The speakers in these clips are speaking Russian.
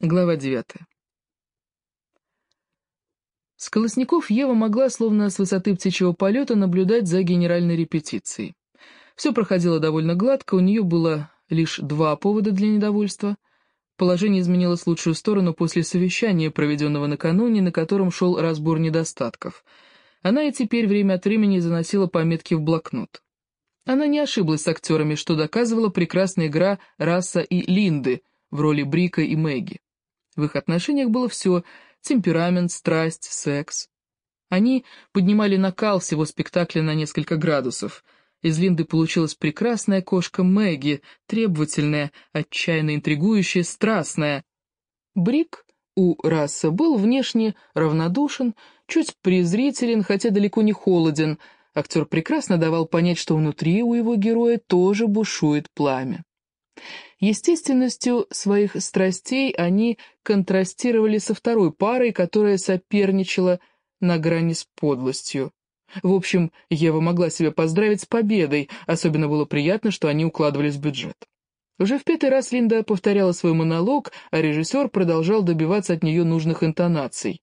Глава 9. С колосников Ева могла, словно с высоты птичьего полета, наблюдать за генеральной репетицией. Все проходило довольно гладко, у нее было лишь 2 повода для недовольства. Положение изменилось в лучшую сторону после совещания, проведенного накануне, на котором шел разбор недостатков. Она и теперь время от времени заносила пометки в блокнот. Она не ошиблась с актерами, что доказывала прекрасная игра Расса и Линды в роли Брика и Мэгги. В их отношениях было все — темперамент, страсть, секс. Они поднимали накал всего спектакля на несколько градусов. Из Линды получилась прекрасная кошка Мэгги, требовательная, отчаянно интригующая, страстная. Брик у Расса был внешне равнодушен, чуть презрителен, хотя далеко не холоден. Актер прекрасно давал понять, что внутри у его героя тоже бушует пламя. Естественностью своих страстей они контрастировали со второй парой, которая соперничала на грани с подлостью. В общем, Ева могла себя поздравить с победой, особенно было приятно, что они укладывались в бюджет. Уже в 5-й раз Линда повторяла свой монолог, а режиссер продолжал добиваться от нее нужных интонаций.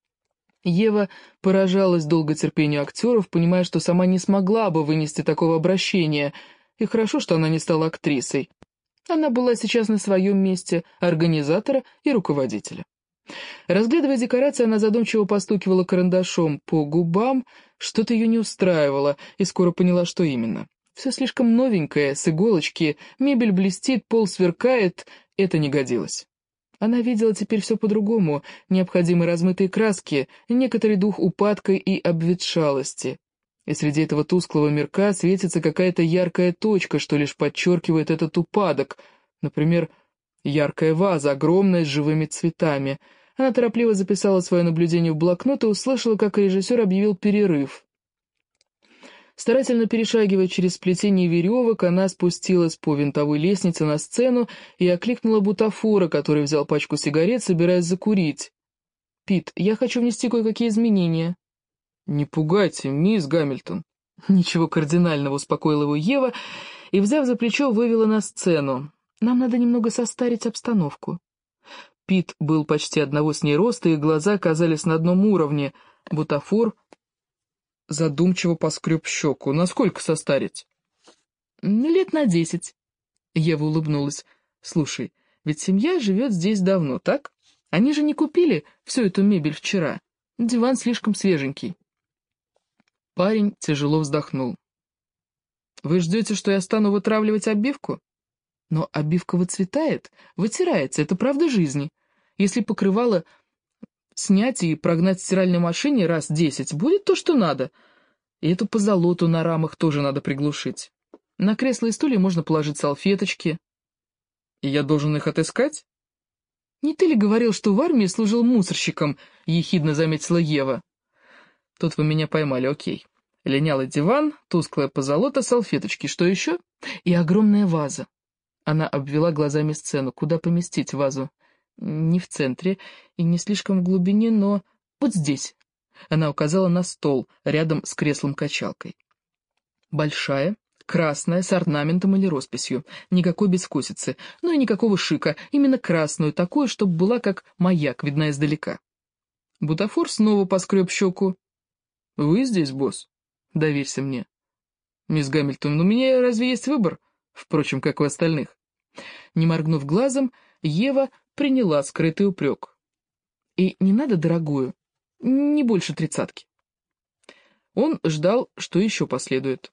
Ева поражалась долготерпению актеров, понимая, что сама не смогла бы вынести такого обращения, и хорошо, что она не стала актрисой. Она была сейчас на своем месте организатора и руководителя. Разглядывая декорации, она задумчиво постукивала карандашом по губам, что-то ее не устраивало, и скоро поняла, что именно. Все слишком новенькое, с иголочки, мебель блестит, пол сверкает, это не годилось. Она видела теперь все по-другому, необходимые размытые краски, некоторый дух упадка и обветшалости. И среди этого тусклого мирка светится какая-то яркая точка, что лишь подчеркивает этот упадок. Например, яркая ваза, огромная, с живыми цветами. Она торопливо записала свое наблюдение в блокнот и услышала, как режиссер объявил перерыв. Старательно перешагивая через сплетение веревок, она спустилась по винтовой лестнице на сцену и окликнула бутафора, который взял пачку сигарет, собираясь закурить. «Пит, я хочу внести кое-какие изменения». «Не пугайте, мисс Гамильтон». Ничего кардинального, успокоила его Ева и, взяв за плечо, вывела на сцену. «Нам надо немного состарить обстановку». Пит был почти одного с ней роста, и глаза оказались на одном уровне. Бутафор задумчиво поскреб щеку. «Насколько состарить?» «Лет на 10». Ева улыбнулась. «Слушай, ведь семья живет здесь давно, так? Они же не купили всю эту мебель вчера. Диван слишком свеженький». Парень тяжело вздохнул. «Вы ждете, что я стану вытравливать обивку? Но обивка выцветает, вытирается, это правда жизни. Если покрывало снять и прогнать в стиральной машине раз 10, будет то, что надо. И эту позолоту на рамах тоже надо приглушить. На кресла и стулья можно положить салфеточки. И я должен их отыскать?» «Не ты ли говорил, что в армии служил мусорщиком?» — ехидно заметила Ева. «Тут вы меня поймали, окей. Линялый диван, тусклая позолота, салфеточки. Что еще? И огромная ваза». Она обвела глазами сцену. Куда поместить вазу? Не в центре и не слишком в глубине, но вот здесь. Она указала на стол, рядом с креслом-качалкой. Большая, красная, с орнаментом или росписью. Никакой безвкусицы, но и никакого шика. Именно красную, такую, чтобы была как маяк, видна издалека. Бутафор снова поскреб щеку. «Вы здесь, босс? Доверься мне». «Мисс Гамильтон, у меня разве есть выбор? Впрочем, как у остальных». Не моргнув глазом, Ева приняла скрытый упрек. «И не надо дорогую, не больше 30-ки». Он ждал, что еще последует.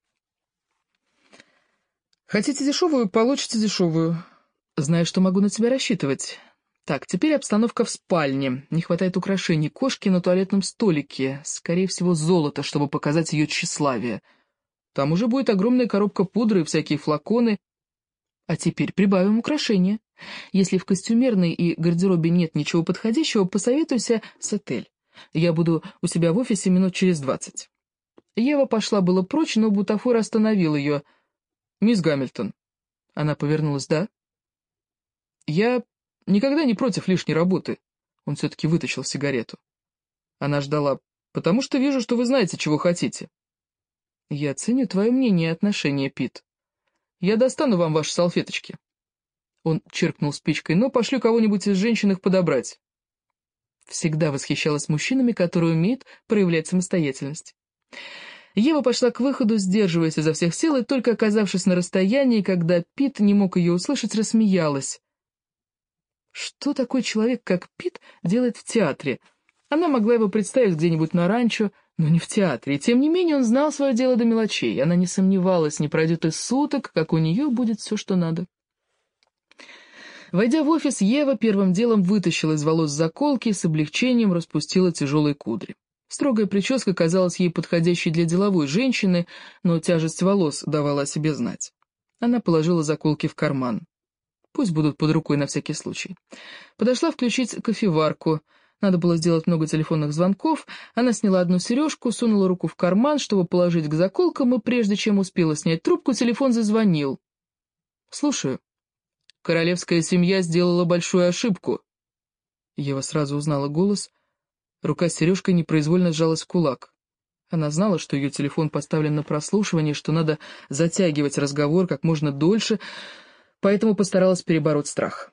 «Хотите дешевую, получите дешевую. Знаю, что могу на тебя рассчитывать. Так, теперь обстановка в спальне. Не хватает украшений, кошки на туалетном столике. Скорее всего, золото, чтобы показать ее тщеславие. Там уже будет огромная коробка пудры и всякие флаконы. А теперь прибавим украшения. Если в костюмерной и гардеробе нет ничего подходящего, посоветуйся с Этель. Я буду у себя в офисе минут через 20». Ева пошла было прочь, но бутафор остановил ее. «Мисс Гамильтон». Она повернулась. «Да?» «Я никогда не против лишней работы». Он все-таки вытащил сигарету. Она ждала. «Потому что вижу, что вы знаете, чего хотите». «Я ценю твое мнение и отношение, Пит. Я достану вам ваши салфеточки». Он чиркнул спичкой. «Но пошлю кого-нибудь из женщин их подобрать». Всегда восхищалась мужчинами, которые умеют проявлять самостоятельность. Ева пошла к выходу, сдерживаясь изо всех сил, и только оказавшись на расстоянии, когда Пит не мог ее услышать, рассмеялась. Что такой человек, как Пит, делает в театре? Она могла его представить где-нибудь на ранчо, но не в театре, и тем не менее он знал свое дело до мелочей. Она не сомневалась, не пройдет и суток, как у нее будет все, что надо. Войдя в офис, Ева первым делом вытащила из волос заколки и с облегчением распустила тяжелые кудри. Строгая прическа казалась ей подходящей для деловой женщины, но тяжесть волос давала о себе знать. Она положила заколки в карман. Пусть будут под рукой на всякий случай. Подошла включить кофеварку. Надо было сделать много телефонных звонков. Она сняла одну сережку, сунула руку в карман, чтобы положить к заколкам, и прежде чем успела снять трубку, телефон зазвонил. «Слушаю. Королевская семья сделала большую ошибку». Ева сразу узнала голос. Рука с сережкой непроизвольно сжалась в кулак. Она знала, что ее телефон поставлен на прослушивание, что надо затягивать разговор как можно дольше, поэтому постаралась перебороть страх.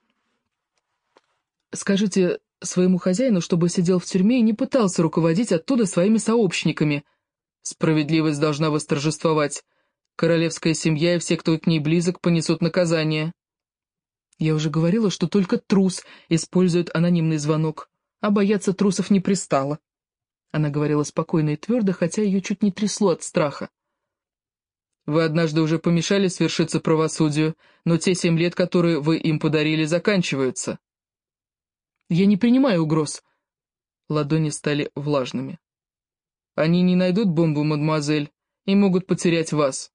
«Скажите своему хозяину, чтобы сидел в тюрьме и не пытался руководить оттуда своими сообщниками. Справедливость должна восторжествовать. Королевская семья и все, кто к ней близок, понесут наказание». Я уже говорила, что только трус использует анонимный звонок, а бояться трусов не пристало. Она говорила спокойно и твердо, хотя ее чуть не трясло от страха. «Вы однажды уже помешали свершиться правосудию, но те 7 лет, которые вы им подарили, заканчиваются». «Я не принимаю угроз». Ладони стали влажными. «Они не найдут бомбу, мадемуазель, и могут потерять вас».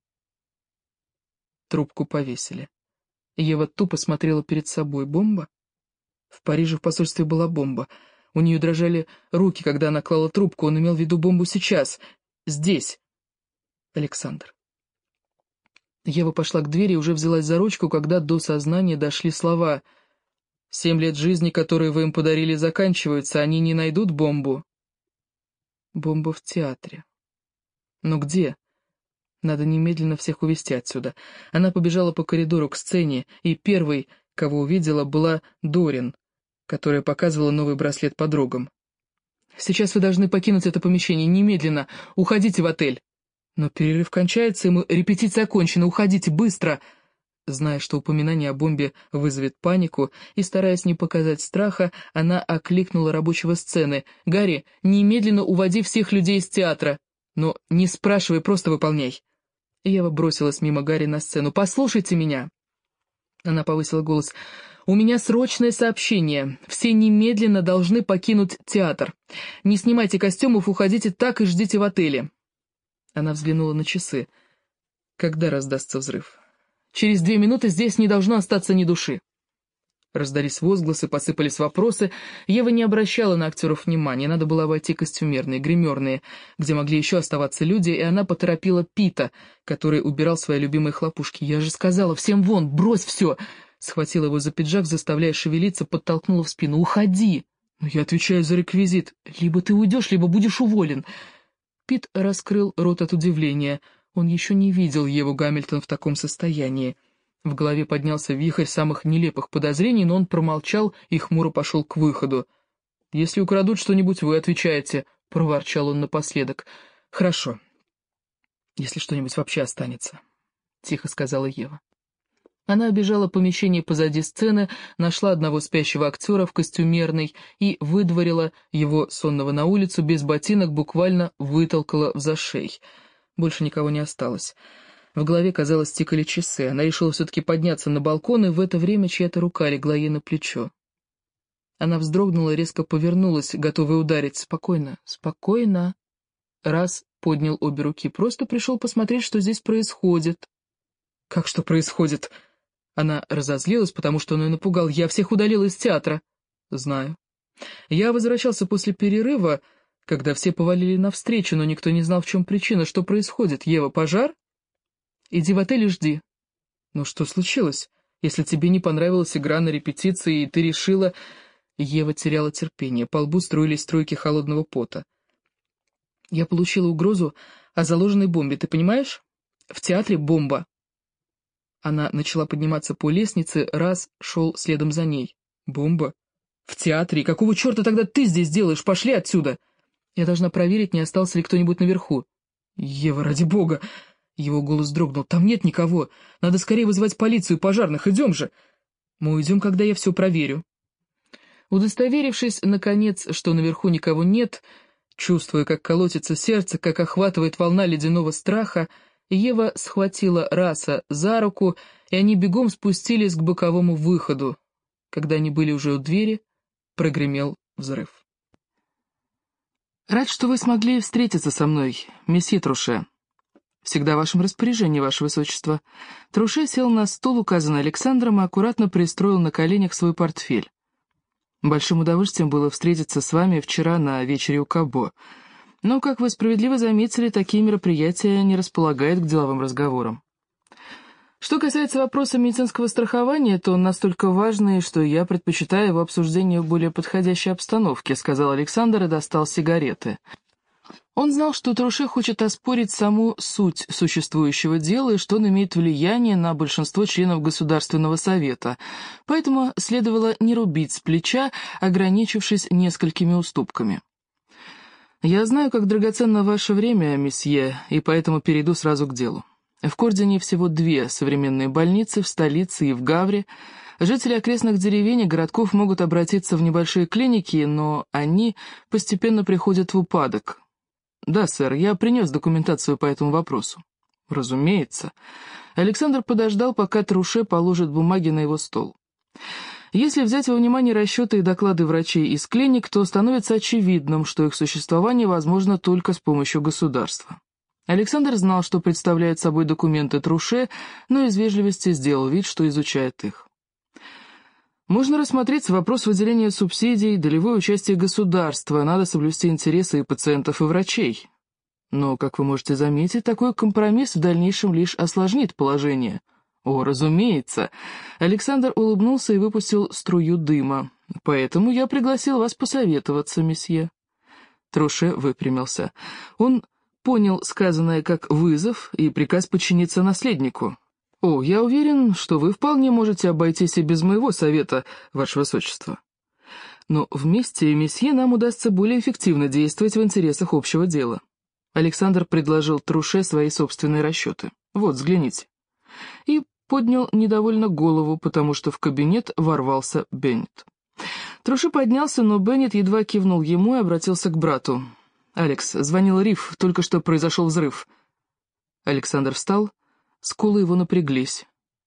Трубку повесили. Ева тупо смотрела перед собой. Бомба? В Париже в посольстве была бомба. У нее дрожали руки, когда она клала трубку. Он имел в виду бомбу сейчас. Здесь. Александр. Ева пошла к двери и уже взялась за ручку, когда до сознания дошли слова. 7 лет жизни, которые вы им подарили, заканчиваются. Они не найдут бомбу. Бомба в театре. Но где? Надо немедленно всех увезти отсюда. Она побежала по коридору к сцене, и первой, кого увидела, была Дорин, которая показывала новый браслет подругам. «Сейчас вы должны покинуть это помещение, немедленно. Уходите в отель». «Но перерыв кончается, и репетиция окончена. Уходите, быстро!» Зная, что упоминание о бомбе вызовет панику, и стараясь не показать страха, она окликнула рабочего сцены. «Гарри, немедленно уводи всех людей из театра. Но не спрашивай, просто выполняй». Ева бросилась мимо Гарри на сцену. «Послушайте меня!» Она повысила голос. «У меня срочное сообщение. Все немедленно должны покинуть театр. Не снимайте костюмов, уходите так и ждите в отеле». Она взглянула на часы. «Когда раздастся взрыв?» «Через 2 минуты здесь не должно остаться ни души». Раздались возгласы, посыпались вопросы. Ева не обращала на актеров внимания. Надо было обойти костюмерные, гримерные, где могли еще оставаться люди, и она поторопила Пита, который убирал свои любимые хлопушки. «Я же сказала, всем вон, брось все!» Схватила его за пиджак, заставляя шевелиться, подтолкнула в спину. «Уходи!» «Но я отвечаю за реквизит. Либо ты уйдешь, либо будешь уволен». Пит раскрыл рот от удивления. Он еще не видел Еву Гамильтон в таком состоянии. В голове поднялся вихрь самых нелепых подозрений, но он промолчал и хмуро пошел к выходу. «Если украдут что-нибудь, вы отвечаете», — проворчал он напоследок. «Хорошо. Если что-нибудь вообще останется», — тихо сказала Ева. Она обежала помещение позади сцены, нашла одного спящего актера в костюмерной и выдворила его сонного на улицу, без ботинок буквально вытолкала в зашей. Больше никого не осталось. В голове, казалось, тикали часы. Она решила все-таки подняться на балкон, и в это время чья-то рука легла ей на плечо. Она вздрогнула и резко повернулась, готовая ударить. «Спокойно, спокойно». Раз поднял обе руки. «Просто пришел посмотреть, что здесь происходит». «Как что происходит?» Она разозлилась, потому что он ее напугал. «Я всех удалила из театра». «Знаю. Я возвращался после перерыва, когда все повалили навстречу, но никто не знал, в чем причина. Что происходит? Ева, пожар?» «Иди в отель и жди». «Ну что случилось? Если тебе не понравилась игра на репетиции, и ты решила...» Ева теряла терпение, по лбу струились струйки холодного пота. «Я получила угрозу о заложенной бомбе, ты понимаешь? В театре бомба». Она начала подниматься по лестнице, раз шел следом за ней. «Бомба? В театре? И какого черта тогда ты здесь делаешь? Пошли отсюда!» «Я должна проверить, не остался ли кто-нибудь наверху». «Ева, ради бога!» Его голос дрогнул. «Там нет никого. Надо скорее вызывать полицию, пожарных. Идем же!» «Мы уйдем, когда я все проверю». Удостоверившись, наконец, что наверху никого нет, чувствуя, как колотится сердце, как охватывает волна ледяного страха, Ева схватила Раса за руку, и они бегом спустились к боковому выходу. Когда они были уже у двери, прогремел взрыв. «Рад, что вы смогли встретиться со мной, месье Труше. Всегда в вашем распоряжении, ваше высочество». Труше сел на стул, указанный Александром, и аккуратно пристроил на коленях свой портфель. «Большим удовольствием было встретиться с вами вчера на вечере у Кабо. Но, как вы справедливо заметили, такие мероприятия не располагают к деловым разговорам. Что касается вопроса медицинского страхования, то он настолько важный, что я предпочитаю его обсуждению в более подходящей обстановке», — сказал Александр и достал сигареты. Он знал, что Труше хочет оспорить саму суть существующего дела и что он имеет влияние на большинство членов Государственного совета, поэтому следовало не рубить с плеча, ограничившись несколькими уступками. «Я знаю, как драгоценно ваше время, месье, и поэтому перейду сразу к делу. В Кордине всего 2 современные больницы, в столице и в Гавре. Жители окрестных деревень и городков могут обратиться в небольшие клиники, но они постепенно приходят в упадок. Да, сэр, я принес документацию по этому вопросу». «Разумеется». Александр подождал, пока Труше положит бумаги на его стол. Если взять во внимание расчеты и доклады врачей из клиник, то становится очевидным, что их существование возможно только с помощью государства. Александр знал, что представляют собой документы Труше, но из вежливости сделал вид, что изучает их. Можно рассмотреть вопрос выделения субсидий, долевое участие государства, надо соблюсти интересы и пациентов, и врачей. Но, как вы можете заметить, такой компромисс в дальнейшем лишь осложнит положение. О, разумеется. Александр улыбнулся и выпустил струю дыма. Поэтому я пригласил вас посоветоваться, месье. Труше выпрямился. Он понял сказанное как вызов и приказ подчиниться наследнику. «О, я уверен, что вы вполне можете обойтись и без моего совета, ваше высочество. Но вместе, месье, нам удастся более эффективно действовать в интересах общего дела». Александр предложил Труше свои собственные расчеты. «Вот, взгляните». И поднял недовольно голову, потому что в кабинет ворвался Беннет. Труше поднялся, но Беннет едва кивнул ему и обратился к брату. «Алекс, звонил Риф, только что произошел взрыв». Александр встал. Скулы его напряглись.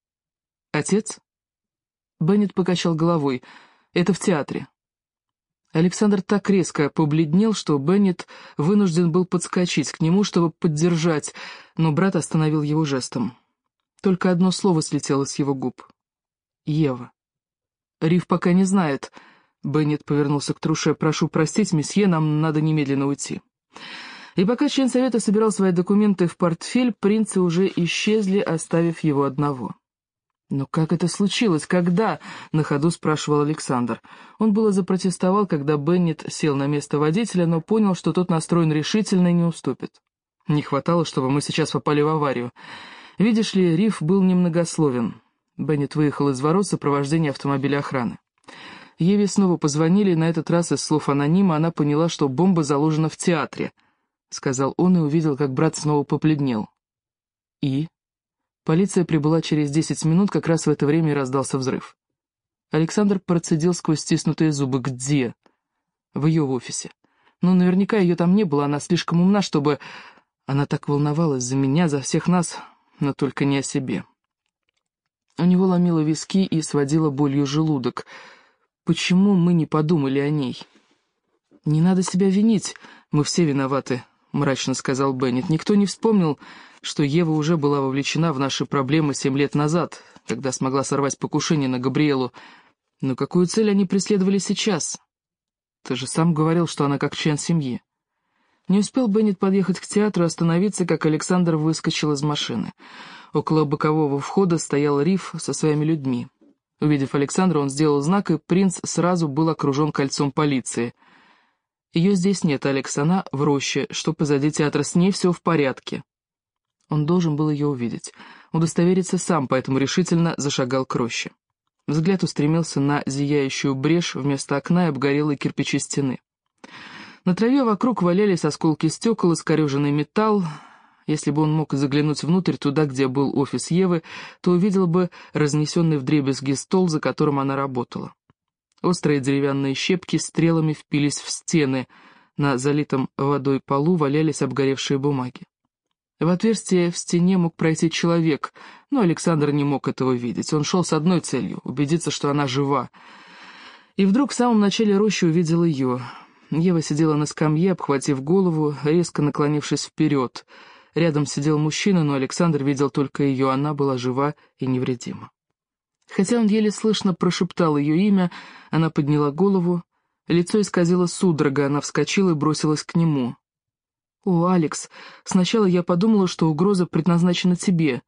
«Отец?» Беннет покачал головой. «Это в театре». Александр так резко побледнел, что Беннет вынужден был подскочить к нему, чтобы поддержать, но брат остановил его жестом. Только одно слово слетело с его губ. «Ева». «Риф пока не знает». Беннет повернулся к Труше. «Прошу простить, месье, нам надо немедленно уйти». И пока член совета собирал свои документы в портфель, принцы уже исчезли, оставив его одного. «Но как это случилось? Когда?» — на ходу спрашивал Александр. Он было запротестовал, когда Беннет сел на место водителя, но понял, что тот настроен решительно и не уступит. «Не хватало, чтобы мы сейчас попали в аварию. Видишь ли, Риф был немногословен». Беннет выехал из ворот в сопровождении автомобиля охраны. Еве снова позвонили, и на этот раз из слов анонима она поняла, что бомба заложена в театре —— сказал он и увидел, как брат снова побледнел. «И?» Полиция прибыла через 10 минут, как раз в это время и раздался взрыв. Александр процедил сквозь стиснутые зубы. «Где?» «В ее офисе. Ну, наверняка ее там не было, она слишком умна, чтобы...» Она так волновалась за меня, за всех нас, но только не о себе. У него ломило виски и сводило болью желудок. Почему мы не подумали о ней? «Не надо себя винить, мы все виноваты», — мрачно сказал Беннет. «Никто не вспомнил, что Ева уже была вовлечена в наши проблемы 7 лет назад, когда смогла сорвать покушение на Габриэлу. Но какую цель они преследовали сейчас? Ты же сам говорил, что она как член семьи». Не успел Беннет подъехать к театру и остановиться, как Александр выскочил из машины. Около бокового входа стоял Риф со своими людьми. Увидев Александра, он сделал знак, и принц сразу был окружен кольцом полиции. «Ее здесь нет, Алекс, она в роще, что позади театра, с ней все в порядке». Он должен был ее увидеть. удостовериться сам, поэтому решительно зашагал к роще. Взгляд устремился на зияющую брешь вместо окна и обгорелые кирпичи стены. На траве вокруг валялись осколки стекол, искореженный металл. Если бы он мог заглянуть внутрь, туда, где был офис Евы, то увидел бы разнесенный вдребезги стол, за которым она работала. Острые деревянные щепки стрелами впились в стены, на залитом водой полу валялись обгоревшие бумаги. В отверстие в стене мог пройти человек, но Александр не мог этого видеть. Он шел с одной целью — убедиться, что она жива. И вдруг в самом начале рощи увидел ее. Ева сидела на скамье, обхватив голову, резко наклонившись вперед. Рядом сидел мужчина, но Александр видел только ее, она была жива и невредима. Хотя он еле слышно прошептал ее имя, она подняла голову, лицо исказило судорога, она вскочила и бросилась к нему. «О, Алекс, сначала я подумала, что угроза предназначена тебе».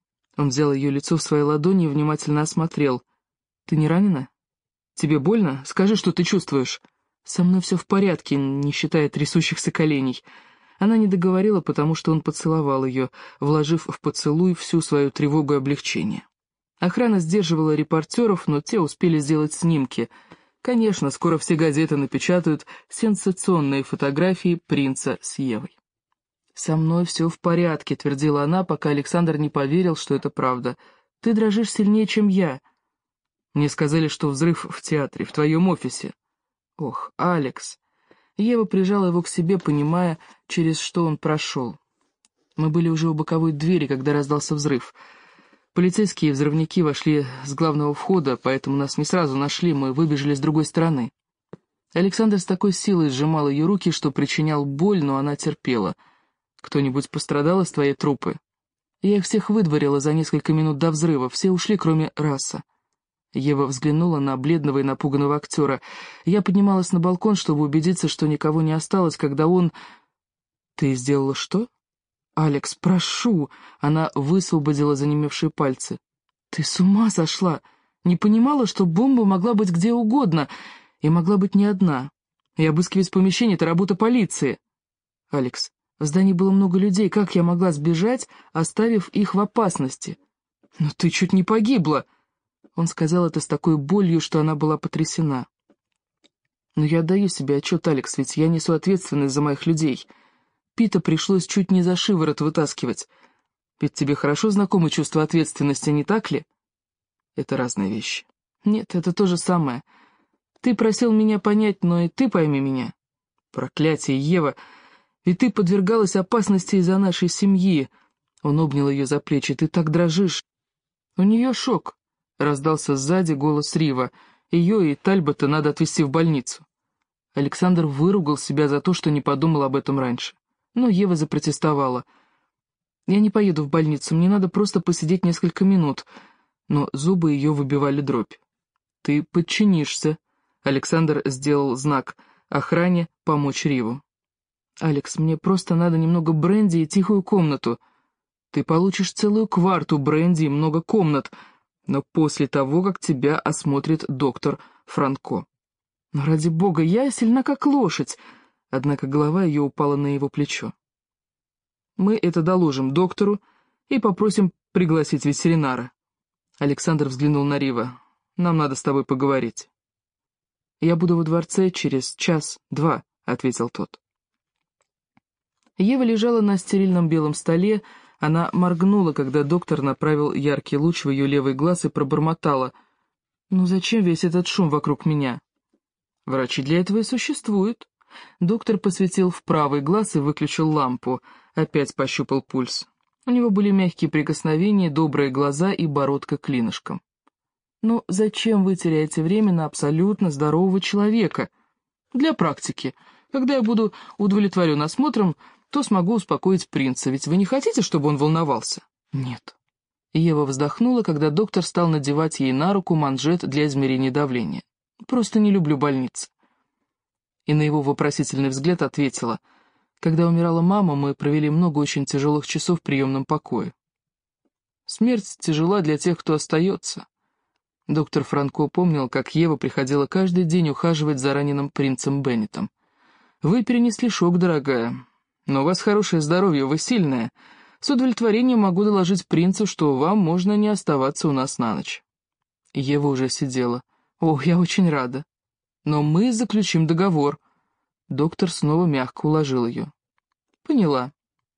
Он взял ее лицо в свои ладони и внимательно осмотрел. «Ты не ранена? Тебе больно? Скажи, что ты чувствуешь». «Со мной все в порядке, не считая трясущихся коленей». Она не договорила, потому что он поцеловал ее, вложив в поцелуй всю свою тревогу и облегчение. Охрана сдерживала репортеров, но те успели сделать снимки. Конечно, скоро все газеты напечатают сенсационные фотографии принца с Евой. «Со мной все в порядке», — твердила она, пока Александр не поверил, что это правда. «Ты дрожишь сильнее, чем я». «Мне сказали, что взрыв в театре, в твоем офисе». «Ох, Алекс». Ева прижала его к себе, понимая, через что он прошел. Мы были уже у боковой двери, когда раздался взрыв. Полицейские взрывники вошли с главного входа, поэтому нас не сразу нашли, мы выбежали с другой стороны. Александр с такой силой сжимал ее руки, что причинял боль, но она терпела. «Кто-нибудь пострадал из твоей труппы?» «Я их всех выдворила за несколько минут до взрыва, все ушли, кроме Расса». Ева взглянула на бледного и напуганного актера. Я поднималась на балкон, чтобы убедиться, что никого не осталось, когда он... «Ты сделала что?» «Алекс, прошу!» Она высвободила занемевшие пальцы. «Ты с ума сошла! Не понимала, что бомба могла быть где угодно, и могла быть не одна. И обыскивать помещение — это работа полиции!» «Алекс, в здании было много людей, как я могла сбежать, оставив их в опасности?» «Но ты чуть не погибла!» Он сказал это с такой болью, что она была потрясена. «Но я отдаю себе отчет, Алекс, ведь я несу ответственность за моих людей. Пита пришлось чуть не за шиворот вытаскивать. Ведь тебе хорошо знакомы чувство ответственности, не так ли?» «Это разные вещи». «Нет, это то же самое. Ты просил меня понять, но и ты пойми меня». «Проклятие, Ева! Ведь ты подвергалась опасности из-за нашей семьи». Он обнял ее за плечи. «Ты так дрожишь». «У нее шок», — раздался сзади голос Рива. «Ее и Тальбота надо отвезти в больницу». Александр выругал себя за то, что не подумал об этом раньше. Но Ева запротестовала. «Я не поеду в больницу, мне надо просто посидеть несколько минут». Но зубы ее выбивали дробь. «Ты подчинишься», — Александр сделал знак охране помочь Риву. «Алекс, мне просто надо немного бренди и тихую комнату». «Ты получишь целую кварту бренди и много комнат, но после того, как тебя осмотрит доктор Франко». «Но ради бога, я сильна как лошадь», однако голова ее упала на его плечо. «Мы это доложим доктору и попросим пригласить ветеринара». Александр взглянул на Рива. «Нам надо с тобой поговорить». «Я буду во дворце через час-два», — ответил тот. Ева лежала на стерильном белом столе, она моргнула, когда доктор направил яркий луч в ее левый глаз и пробормотала. «Ну зачем весь этот шум вокруг меня?» «Врачи для этого и существуют». Доктор посветил в правый глаз и выключил лампу, опять пощупал пульс. У него были мягкие прикосновения, добрые глаза и бородка клинышком. «Ну, зачем вы теряете время на абсолютно здорового человека?» «Для практики. Когда я буду удовлетворен осмотром, то смогу успокоить принца, ведь вы не хотите, чтобы он волновался?» «Нет». Ева вздохнула, когда доктор стал надевать ей на руку манжет для измерения давления. «Просто не люблю больницы». И на его вопросительный взгляд ответила: «Когда умирала мама, мы провели много очень тяжелых часов в приемном покое». «Смерть тяжела для тех, кто остается». Доктор Франко помнил, как Ева приходила каждый день ухаживать за раненым принцем Беннетом. «Вы перенесли шок, дорогая, но у вас хорошее здоровье, вы сильная. С удовлетворением могу доложить принцу, что вам можно не оставаться у нас на ночь». Ева уже сидела. «Ох, я очень рада. Но мы заключим договор». Доктор снова мягко уложил ее. «Поняла».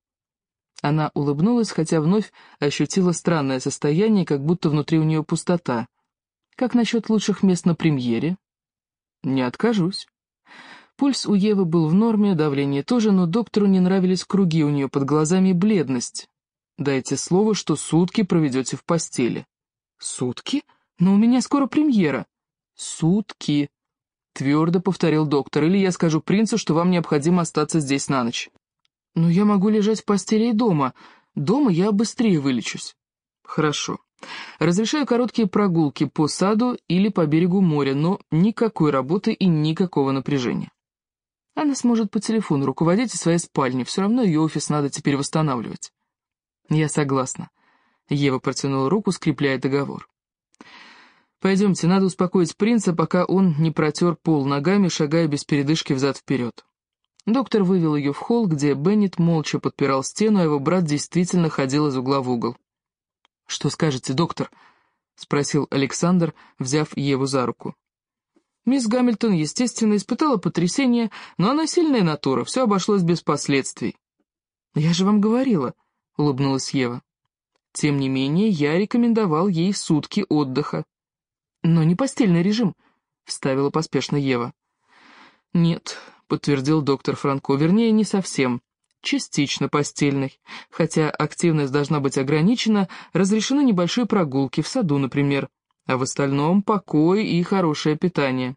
Она улыбнулась, хотя вновь ощутила странное состояние, как будто внутри у нее пустота. «Как насчет лучших мест на премьере?» «Не откажусь». Пульс у Евы был в норме, давление тоже, но доктору не нравились круги у нее под глазами и бледность. «Дайте слово, что сутки проведете в постели». «Сутки? Но у меня скоро премьера». «Сутки», — твердо повторил доктор, «или я скажу принцу, что вам необходимо остаться здесь на ночь». «Но я могу лежать в постели и дома. Дома я быстрее вылечусь». «Хорошо. Разрешаю короткие прогулки по саду или по берегу моря, но никакой работы и никакого напряжения. Она сможет по телефону руководить из своей спальни, все равно ее офис надо теперь восстанавливать». «Я согласна». Ева протянула руку, скрепляя договор. «Пойдемте, надо успокоить принца, пока он не протер пол ногами, шагая без передышки взад-вперед». Доктор вывел ее в холл, где Беннет молча подпирал стену, а его брат действительно ходил из угла в угол. «Что скажете, доктор?» — спросил Александр, взяв Еву за руку. Мисс Гамильтон, естественно, испытала потрясение, но она сильная натура, все обошлось без последствий. «Я же вам говорила», — улыбнулась Ева. «Тем не менее, я рекомендовал ей сутки отдыха». «Но не постельный режим», — вставила поспешно Ева. «Нет», — подтвердил доктор Франко, — «вернее, не совсем. Частично постельный. Хотя активность должна быть ограничена, разрешены небольшие прогулки в саду, например, а в остальном покой и хорошее питание».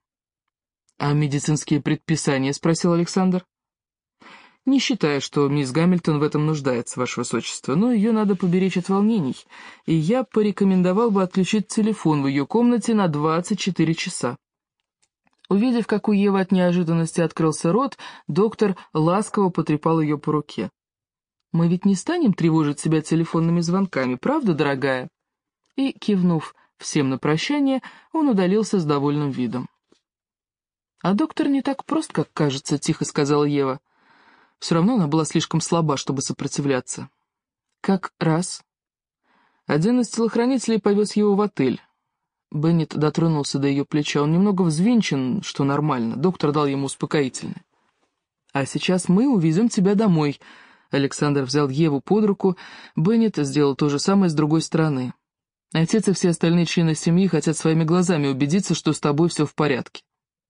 «А медицинские предписания?» — спросил Александр. «Не считаю, что мисс Гамильтон в этом нуждается, ваше высочество, но ее надо поберечь от волнений, и я порекомендовал бы отключить телефон в ее комнате на 24 часа». Увидев, как у Евы от неожиданности открылся рот, доктор ласково потрепал ее по руке. «Мы ведь не станем тревожить себя телефонными звонками, правда, дорогая?» И, кивнув всем на прощание, он удалился с довольным видом. «А доктор не так прост, как кажется», — тихо сказала Ева. Все равно она была слишком слаба, чтобы сопротивляться. «Как раз». Один из телохранителей повез его в отель. Беннет дотронулся до ее плеча. Он немного взвинчен, что нормально. Доктор дал ему успокоительное. «А сейчас мы увезем тебя домой». Александр взял Еву под руку. Беннет сделал то же самое с другой стороны. «Отец и все остальные члены семьи хотят своими глазами убедиться, что с тобой все в порядке».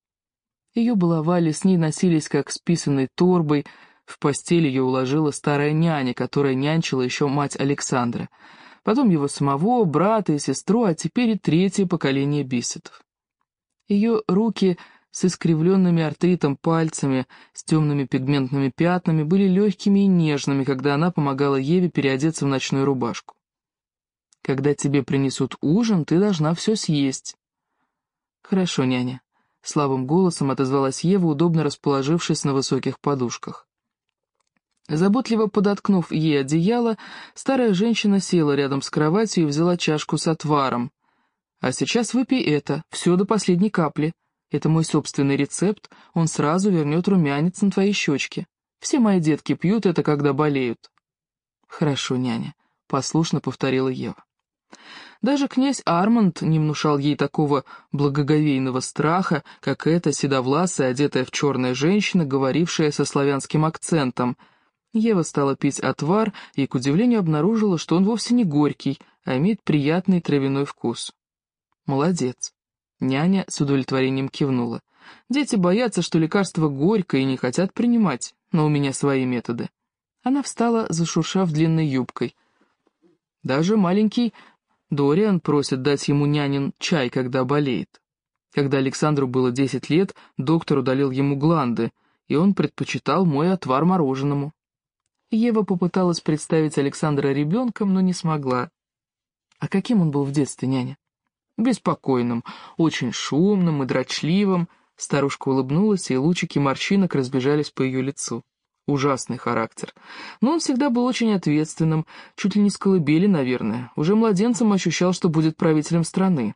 Ее баловали, с ней носились как с писаной торбой. В постель ее уложила старая няня, которая нянчила еще мать Александра. Потом его самого, брата и сестру, а теперь и третье поколение Биссетов. Ее руки с искривленными артритом пальцами, с темными пигментными пятнами, были легкими и нежными, когда она помогала Еве переодеться в ночную рубашку. «Когда тебе принесут ужин, ты должна все съесть». «Хорошо, няня», — слабым голосом отозвалась Ева, удобно расположившись на высоких подушках. Заботливо подоткнув ей одеяло, старая женщина села рядом с кроватью и взяла чашку с отваром. «А сейчас выпей это, все до последней капли. Это мой собственный рецепт, он сразу вернет румянец на твои щечки. Все мои детки пьют это, когда болеют». «Хорошо, няня», — послушно повторила Ева. Даже князь Арманд не внушал ей такого благоговейного страха, как эта седовласая, одетая в черная женщина, говорившая со славянским акцентом. Ева стала пить отвар и, к удивлению, обнаружила, что он вовсе не горький, а имеет приятный травяной вкус. «Молодец». Няня с удовлетворением кивнула. «Дети боятся, что лекарство горькое и не хотят принимать, но у меня свои методы». Она встала, зашуршав длинной юбкой. Даже маленький Дориан просит дать ему нянин чай, когда болеет. Когда Александру было 10 лет, доктор удалил ему гланды, и он предпочитал мой отвар мороженому. Ева попыталась представить Александра ребенком, но не смогла. А каким он был в детстве, няня? Беспокойным, очень шумным и дрочливым. Старушка улыбнулась, и лучики морщинок разбежались по ее лицу. Ужасный характер. Но он всегда был очень ответственным, чуть ли не с колыбели, наверное. Уже младенцем ощущал, что будет правителем страны.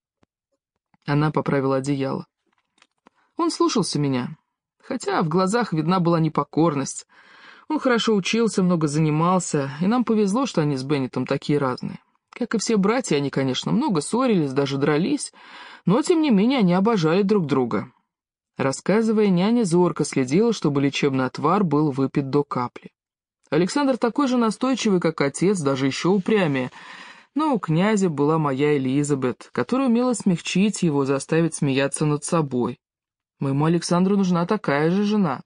Она поправила одеяло. Он слушался меня, хотя в глазах видна была непокорность. Он хорошо учился, много занимался, и нам повезло, что они с Беннетом такие разные. Как и все братья, они, конечно, много ссорились, даже дрались, но, тем не менее, они обожали друг друга. Рассказывая, няня зорко следила, чтобы лечебный отвар был выпит до капли. Александр такой же настойчивый, как отец, даже еще упрямее, но у князя была моя Элизабет, которая умела смягчить его, заставить смеяться над собой. Моему Александру нужна такая же жена.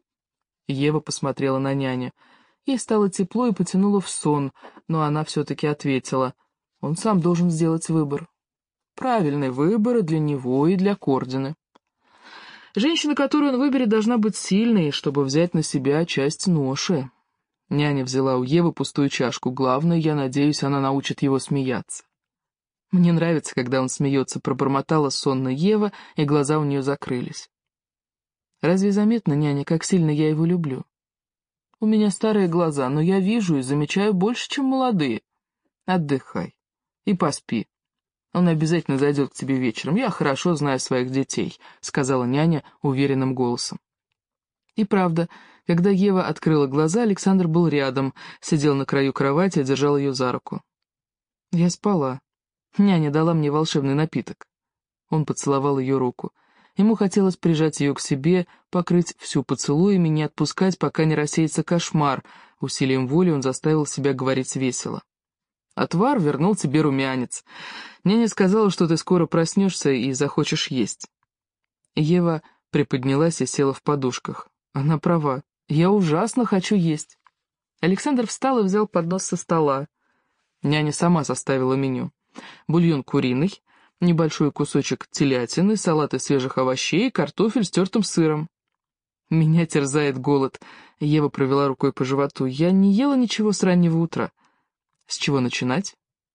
Ева посмотрела на няню. Ей стало тепло и потянуло в сон, но она все-таки ответила: он сам должен сделать выбор. Правильный выбор и для него, и для Кордина. Женщина, которую он выберет, должна быть сильной, чтобы взять на себя часть ноши. Няня взяла у Евы пустую чашку. Главное, я надеюсь, она научит его смеяться. Мне нравится, когда он смеется, пробормотала сонно Ева, и глаза у нее закрылись. Разве заметно, няня, как сильно я его люблю? У меня старые глаза, но я вижу и замечаю больше, чем молодые. Отдыхай и поспи. Он обязательно зайдет к тебе вечером. Я хорошо знаю своих детей, сказала няня уверенным голосом. И правда, когда Ева открыла глаза, Александр был рядом, сидел на краю кровати и держал ее за руку. Я спала. Няня дала мне волшебный напиток. Он поцеловал ее руку. Ему хотелось прижать ее к себе, покрыть всю поцелуями, не отпускать, пока не рассеется кошмар. Усилием воли он заставил себя говорить весело. «Отвар вернул тебе румянец. Няня сказала, что ты скоро проснешься и захочешь есть». Ева приподнялась и села в подушках. Она права. Я ужасно хочу есть. Александр встал и взял поднос со стола. Няня сама составила меню. Бульон куриный, небольшой кусочек телятины, салат из свежих овощей, картофель с тертым сыром. Меня терзает голод. Ева провела рукой по животу. Я не ела ничего с раннего утра. С чего начинать?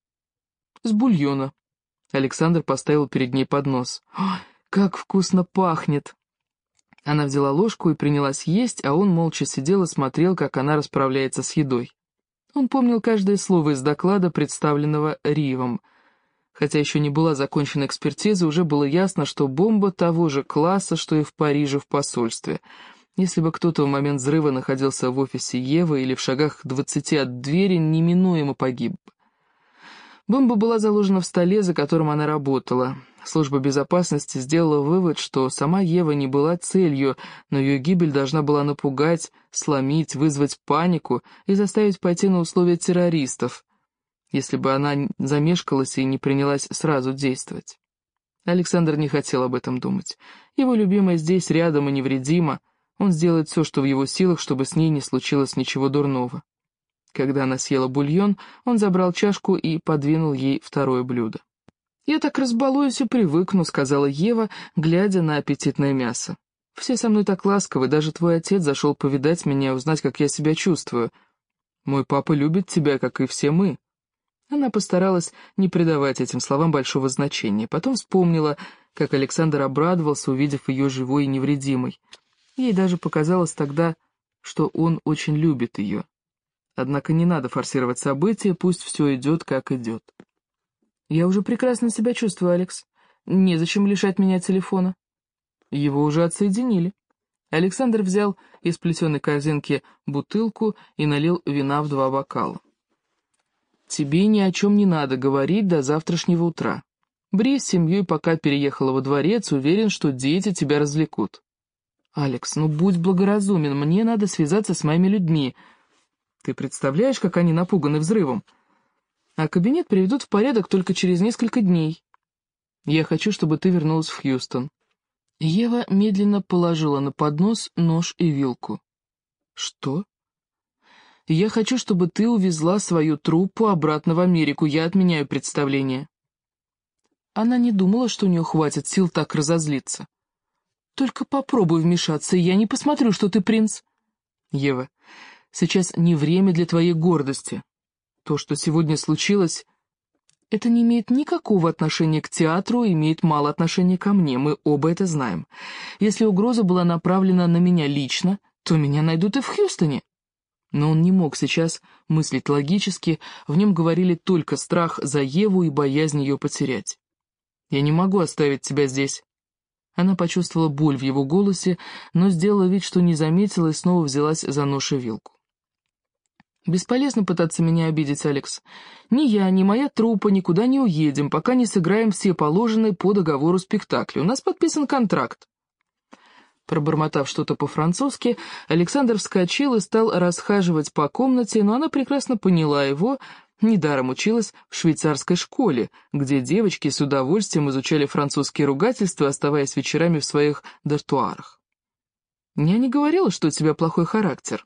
С бульона. Александр поставил перед ней поднос. Ой, как вкусно пахнет! Она взяла ложку и принялась есть, а он молча сидел и смотрел, как она расправляется с едой. Он помнил каждое слово из доклада, представленного Ривом. Хотя еще не была закончена экспертиза, уже было ясно, что бомба того же класса, что и в Париже в посольстве. Если бы кто-то в момент взрыва находился в офисе Евы или в шагах 20 от двери, неминуемо погиб бы. Бомба была заложена в столе, за которым она работала. Служба безопасности сделала вывод, что сама Ева не была целью, но ее гибель должна была напугать, сломить, вызвать панику и заставить пойти на условия террористов, если бы она замешкалась и не принялась сразу действовать. Александр не хотел об этом думать. Его любимая здесь, рядом и невредима. Он сделает все, что в его силах, чтобы с ней не случилось ничего дурного. Когда она съела бульон, он забрал чашку и подвинул ей второе блюдо. «Я так разбалуюсь и привыкну», — сказала Ева, глядя на аппетитное мясо. «Все со мной так ласковы, даже твой отец зашел повидать меня и узнать, как я себя чувствую. Мой папа любит тебя, как и все мы». Она постаралась не придавать этим словам большого значения. Потом вспомнила, как Александр обрадовался, увидев ее живой и невредимой. Ей даже показалось тогда, что он очень любит ее. Однако не надо форсировать события, пусть все идет, как идет. «Я уже прекрасно себя чувствую, Алекс. Незачем лишать меня телефона». Его уже отсоединили. Александр взял из плетеной корзинки бутылку и налил вина в 2 бокала. «Тебе ни о чем не надо говорить до завтрашнего утра. Бри с семьей, пока переехала во дворец, уверен, что дети тебя развлекут». «Алекс, ну будь благоразумен, мне надо связаться с моими людьми. Ты представляешь, как они напуганы взрывом? А кабинет приведут в порядок только через несколько дней. Я хочу, чтобы ты вернулась в Хьюстон». Ева медленно положила на поднос нож и вилку. «Что?» «Я хочу, чтобы ты увезла свою труппу обратно в Америку. Я отменяю представление». Она не думала, что у нее хватит сил так разозлиться. «Только попробуй вмешаться, и я не посмотрю, что ты принц». «Ева, сейчас не время для твоей гордости. То, что сегодня случилось, это не имеет никакого отношения к театру, имеет мало отношения ко мне, мы оба это знаем. Если угроза была направлена на меня лично, то меня найдут и в Хьюстоне». Но он не мог сейчас мыслить логически, в нем говорили только страх за Еву и боязнь ее потерять. «Я не могу оставить тебя здесь». Она почувствовала боль в его голосе, но сделала вид, что не заметила, и снова взялась за нож и вилку. «Бесполезно пытаться меня обидеть, Алекс. Ни я, ни моя труппа никуда не уедем, пока не сыграем все положенные по договору спектакли. У нас подписан контракт». Пробормотав что-то по-французски, Александр вскочил и стал расхаживать по комнате, но она прекрасно поняла его, недаром училась в швейцарской школе, где девочки с удовольствием изучали французские ругательства, оставаясь вечерами в своих дартуарах. «Я не говорила, что у тебя плохой характер».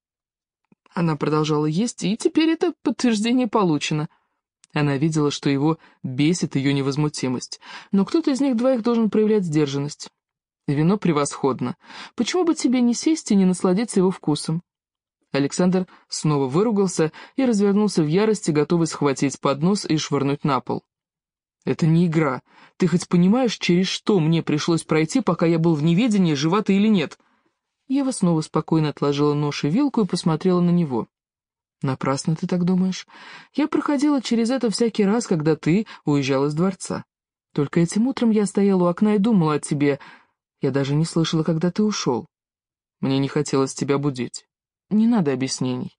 Она продолжала есть, и теперь это подтверждение получено. Она видела, что его бесит ее невозмутимость, но кто-то из них двоих должен проявлять сдержанность. Вино превосходно. Почему бы тебе не сесть и не насладиться его вкусом? Александр снова выругался и развернулся в ярости, готовый схватить поднос и швырнуть на пол. «Это не игра. Ты хоть понимаешь, через что мне пришлось пройти, пока я был в неведении, жива ты или нет?» Ева снова спокойно отложила нож и вилку и посмотрела на него. «Напрасно ты так думаешь. Я проходила через это всякий раз, когда ты уезжал из дворца. Только этим утром я стояла у окна и думала о тебе. Я даже не слышала, когда ты ушел. Мне не хотелось тебя будить. Не надо объяснений».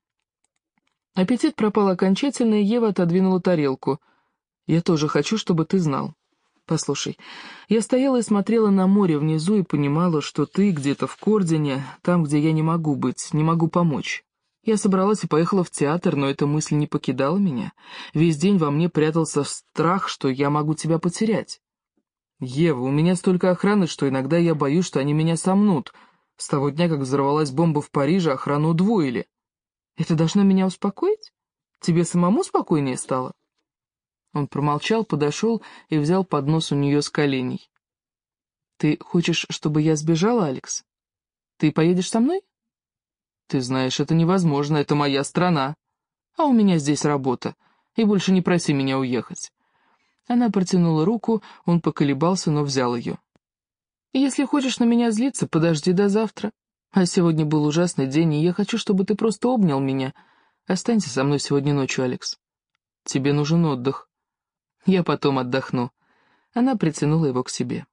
Аппетит пропал окончательно, и Ева отодвинула тарелку. «Я тоже хочу, чтобы ты знал. Послушай, я стояла и смотрела на море внизу и понимала, что ты где-то в Кордине, там, где я не могу быть, не могу помочь. Я собралась и поехала в театр, но эта мысль не покидала меня. Весь день во мне прятался страх, что я могу тебя потерять. Ева, у меня столько охраны, что иногда я боюсь, что они меня сомнут. С того дня, как взорвалась бомба в Париже, охрану удвоили. Это должно меня успокоить? Тебе самому спокойнее стало?» Он промолчал, подошел и взял поднос у нее с коленей. «Ты хочешь, чтобы я сбежала, Алекс? Ты поедешь со мной?» «Ты знаешь, это невозможно, это моя страна. А у меня здесь работа, и больше не проси меня уехать». Она протянула руку, он поколебался, но взял ее. «Если хочешь на меня злиться, подожди до завтра. А сегодня был ужасный день, и я хочу, чтобы ты просто обнял меня. Останься со мной сегодня ночью, Алекс. Тебе нужен отдых. Я потом отдохну». Она притянула его к себе.